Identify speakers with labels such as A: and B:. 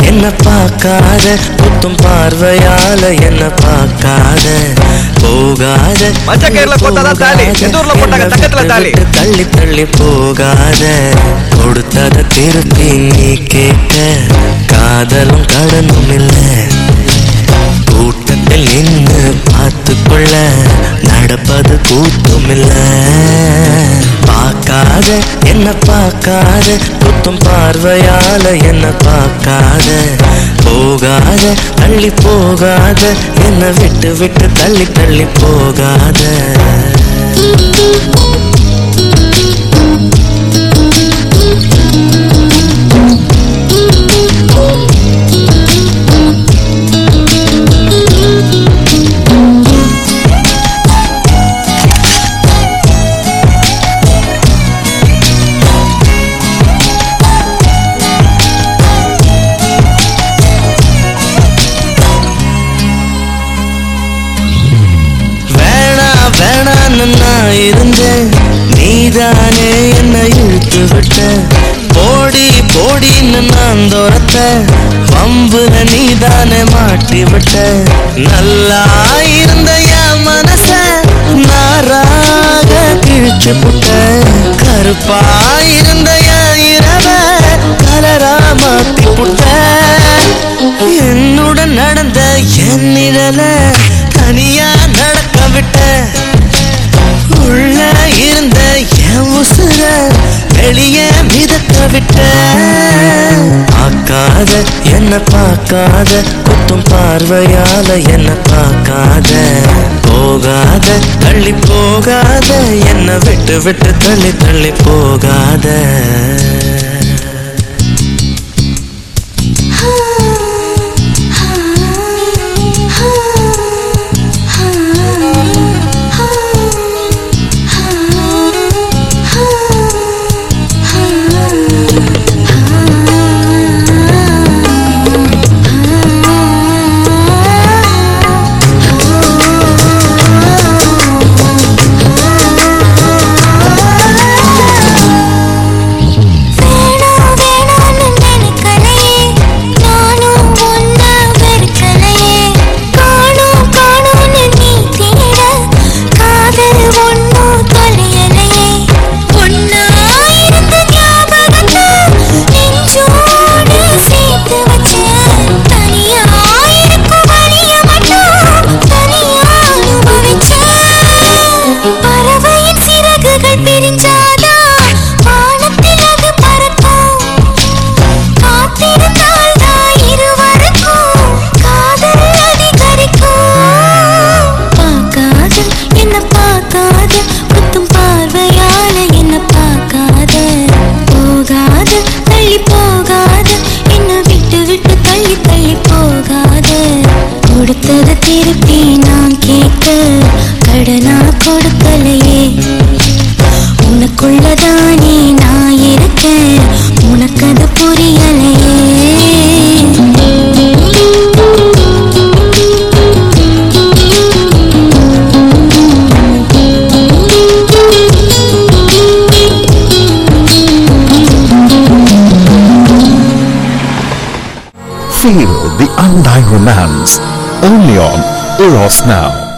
A: என்ன பார்க்காத, புத்தும் பார்வையால என்ன பார்க்காத, போகாத தள்ளி தள்ளி போகாத, கொடுத்தத திருப்பி நீ கேட்க காதலும் கடனும் இல்லை, கூட்டத்தில் நின்று பார்த்துக்கொள்ள நடப்பது கூத்தும் இல்லை. பார்க்காத என்ன பார்க்காத, புத்தும் பார்வையால என்ன பார்க்காத, போகாத தள்ளி போகாத, என்ன விட்டு விட்டு தள்ளி தள்ளி போகாத. நான் இருந்தேன், நீதானே என்னை இழுத்து விட்ட, போடி போடின்னு நான் துரத்த, வம்புல நீதானே மாட்டி விட்ட, நல்லா இருந்த என் மனச நாராக கிழிச்சு புட்ட, கருப்பா இருந்த என் இரவ கலரா மாத்தி புட்ட, என்னுடன் நடந்த என் நிழல தனியா நடக்க விட்ட, உள்ள இருந்த என் உசுர வெளியே மிதக்க விட்ட. பார்க்காத என்ன பார்க்காத, குத்தும் பார்வையால என்ன பார்க்காத, போகாத தள்ளி போகாத, என்ன விட்டு விட்டு தள்ளி தள்ளி போகாத. கொடுத்தது திருப்பி நான் கேட்க கடனா கொடுக்கலையே, உனக்குள்ளதானே நான் இருக்கேன், உனக்கு அது புரியலையே.
B: Feel the undying romance only on Eros Now.